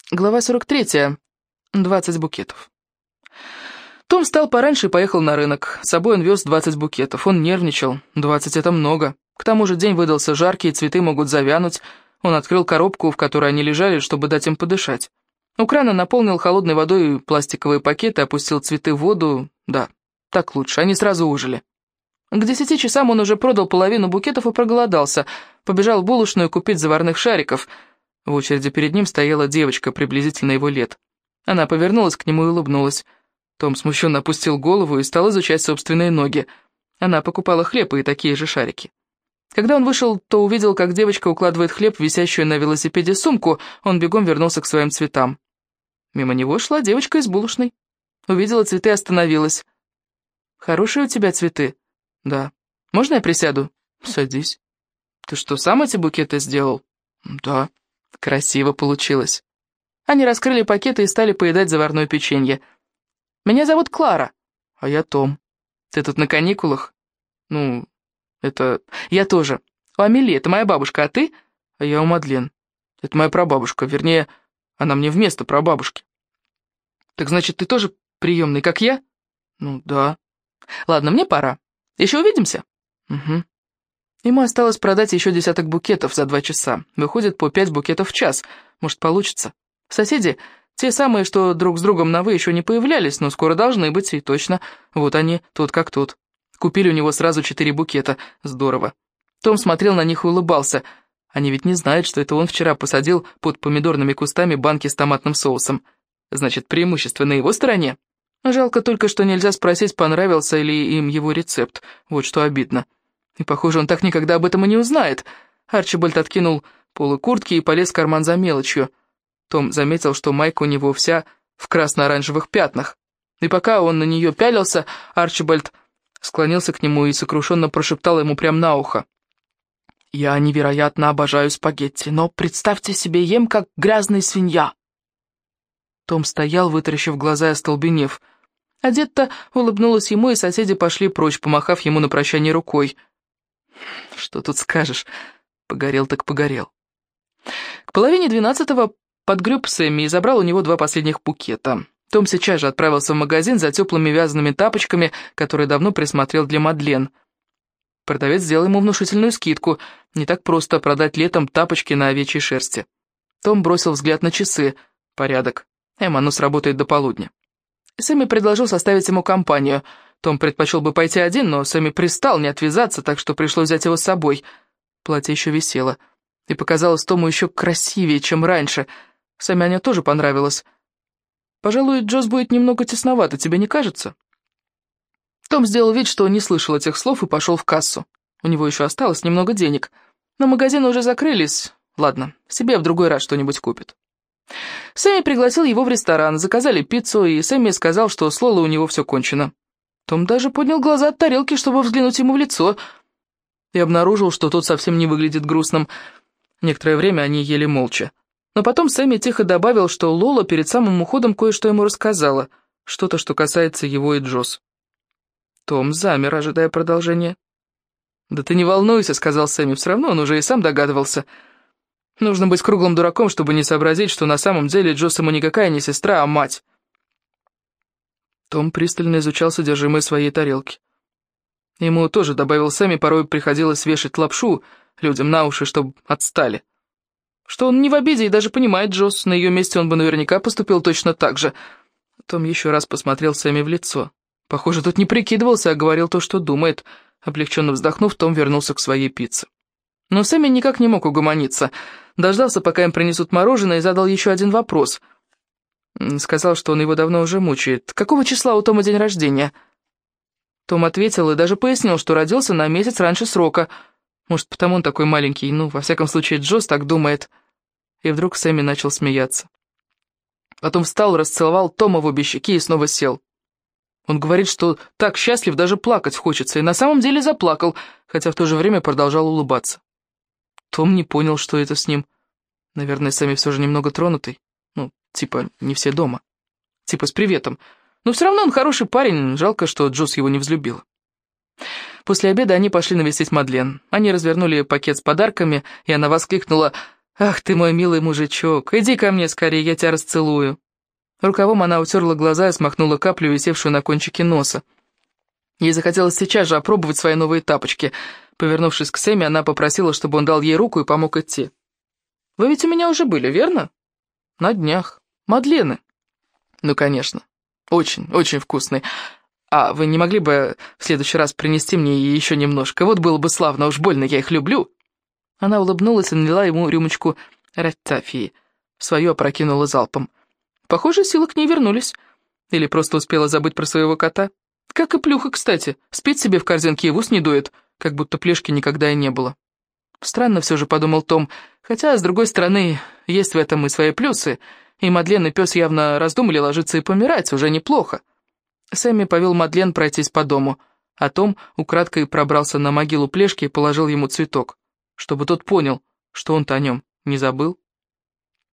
Глава 43. 20 букетов. Том встал пораньше и поехал на рынок. С собой он вез 20 букетов. Он нервничал. 20 — это много. К тому же день выдался жаркий, цветы могут завянуть. Он открыл коробку, в которой они лежали, чтобы дать им подышать. У крана наполнил холодной водой пластиковые пакеты, опустил цветы в воду. Да, так лучше, они сразу ужили. К 10 часам он уже продал половину букетов и проголодался. Побежал в булочную купить заварных шариков. В очереди перед ним стояла девочка, приблизительно его лет. Она повернулась к нему и улыбнулась. Том смущенно опустил голову и стал изучать собственные ноги. Она покупала хлеб и такие же шарики. Когда он вышел, то увидел, как девочка укладывает хлеб в висящую на велосипеде сумку. Он бегом вернулся к своим цветам. Мимо него шла девочка из булочной. Увидела цветы и остановилась. «Хорошие у тебя цветы?» «Да». «Можно я присяду?» «Садись». «Ты что, сам эти букеты сделал?» «Да». Красиво получилось. Они раскрыли пакеты и стали поедать заварное печенье. «Меня зовут Клара». «А я Том». «Ты тут на каникулах?» «Ну, это... Я тоже. У Амели, это моя бабушка, а ты?» «А я у Мадлен. Это моя прабабушка, вернее, она мне вместо прабабушки». «Так значит, ты тоже приемный, как я?» «Ну, да». «Ладно, мне пора. Еще увидимся?» «Угу». Ему осталось продать еще 10 букетов за 2 часа. Выходит по 5 букетов в час. Может, получится. Соседи, те самые, что друг с другом на «вы» еще не появлялись, но скоро должны быть, и точно. Вот они, тот как тот. Купили у него сразу 4 букета. Здорово. Том смотрел на них и улыбался. Они ведь не знают, что это он вчера посадил под помидорными кустами банки с томатным соусом. Значит, преимущество на его стороне. Жалко только, что нельзя спросить, понравился ли им его рецепт. Вот что обидно. И, похоже, он так никогда об этом и не узнает. Арчибальд откинул полы куртки и полез в карман за мелочью. Том заметил, что майка у него вся в красно-оранжевых пятнах. И пока он на нее пялился, Арчибальд склонился к нему и сокрушенно прошептал ему прямо на ухо. «Я невероятно обожаю спагетти, но представьте себе, ем как грязная свинья». Том стоял, вытаращив глаза и остолбенев. А дед-то улыбнулась ему, и соседи пошли прочь, помахав ему на прощание рукой. Что тут скажешь? Погорел так погорел. К 11:30 подгреб Сэмми и забрал у него 2 последних букета. Том сейчас же отправился в магазин за теплыми вязаными тапочками, которые давно присмотрел для Мадлен. Продавец сделал ему внушительную скидку. Не так просто продать летом тапочки на овечьей шерсти. Том бросил взгляд на часы. Порядок. Оно сработает до полудня. Сэмми предложил составить ему компанию. Том предпочел бы пойти один, но Сэмми пристал не отвязаться, так что пришлось взять его с собой. Платье еще висело. И показалось Тому еще красивее, чем раньше. Сэмми Аня тоже понравилась. «Пожалуй, Джосс будет немного тесновато, тебе не кажется?» Том сделал вид, что не слышал этих слов, и пошел в кассу. У него еще осталось немного денег. Но магазины уже закрылись. Ладно, себе в другой раз что-нибудь купит. Сэмми пригласил его в ресторан, заказали пиццу, и Сэмми сказал, что с Лолой у него все кончено. Том даже поднял глаза от тарелки, чтобы взглянуть ему в лицо, и обнаружил, что тот совсем не выглядит грустным. Некоторое время они ели молча. Но потом Сэмми тихо добавил, что Лола перед самым уходом кое-что ему рассказала, что-то, что касается его и Джосс. Том замер, ожидая продолжения. «Да ты не волнуйся», — сказал Сэмми, — «все равно он уже и сам догадывался. Нужно быть круглым дураком, чтобы не сообразить, что на самом деле Джосс ему никакая не сестра, а мать». Том пристально изучал содержимое своей тарелки. Ему тоже, добавил Сэмми, порой приходилось вешать лапшу людям на уши, чтобы отстали. Что он не в обиде и даже понимает Джосс, на ее месте он бы наверняка поступил точно так же. Том еще раз посмотрел Сэмми в лицо. Похоже, тот не прикидывался, а говорил то, что думает. Облегченно вздохнув, Том вернулся к своей пицце. Но Сэмми никак не мог угомониться. Дождался, пока им принесут мороженое, и задал еще один вопрос. Сказал, что он его давно уже мучает. Какого числа у Тома день рождения? Том ответил и даже пояснил, что родился на месяц раньше срока. Может, потому он такой маленький, во всяком случае, Джосс так думает. И вдруг Сэмми начал смеяться. Потом встал, расцеловал Тома в обе щеки и снова сел. Он говорит, что так счастлив, даже плакать хочется, и на самом деле заплакал, хотя в то же время продолжал улыбаться. Том не понял, что это с ним. Наверное, Сэмми все же немного тронутый. Типа, не все дома. Типа, с приветом. Но все равно он хороший парень, жалко, что Джосс его не взлюбила. После обеда они пошли навестить Мадлен. Они развернули пакет с подарками, и она воскликнула: «Ах ты мой милый мужичок, иди ко мне скорее, я тебя расцелую». Рукавом она утерла глаза и смахнула каплю, висевшую на кончике носа. Ей захотелось сейчас же опробовать свои новые тапочки. Повернувшись к Сэмми, она попросила, чтобы он дал ей руку и помог идти. «Вы ведь у меня уже были, верно?» «На днях. Мадлены». «Ну, конечно. Очень, очень вкусные. А вы не могли бы в следующий раз принести мне еще немножко? Вот было бы славно, уж больно я их люблю». Она улыбнулась и налила ему рюмочку ратафии. Свою опрокинула залпом. Похоже, силы к ней вернулись. Или просто успела забыть про своего кота. Как и Плюха, кстати. Спит себе в корзинке и в ус не дует, как будто Плешки никогда и не было. Странно все же, подумал Том, хотя, с другой стороны, есть в этом и свои плюсы, и Мадлен и пес явно раздумали ложиться и помирать, уже неплохо. Сэмми повел Мадлен пройтись по дому, а Том украдкой пробрался на могилу Плешки и положил ему цветок, чтобы тот понял, что он-то о нем не забыл.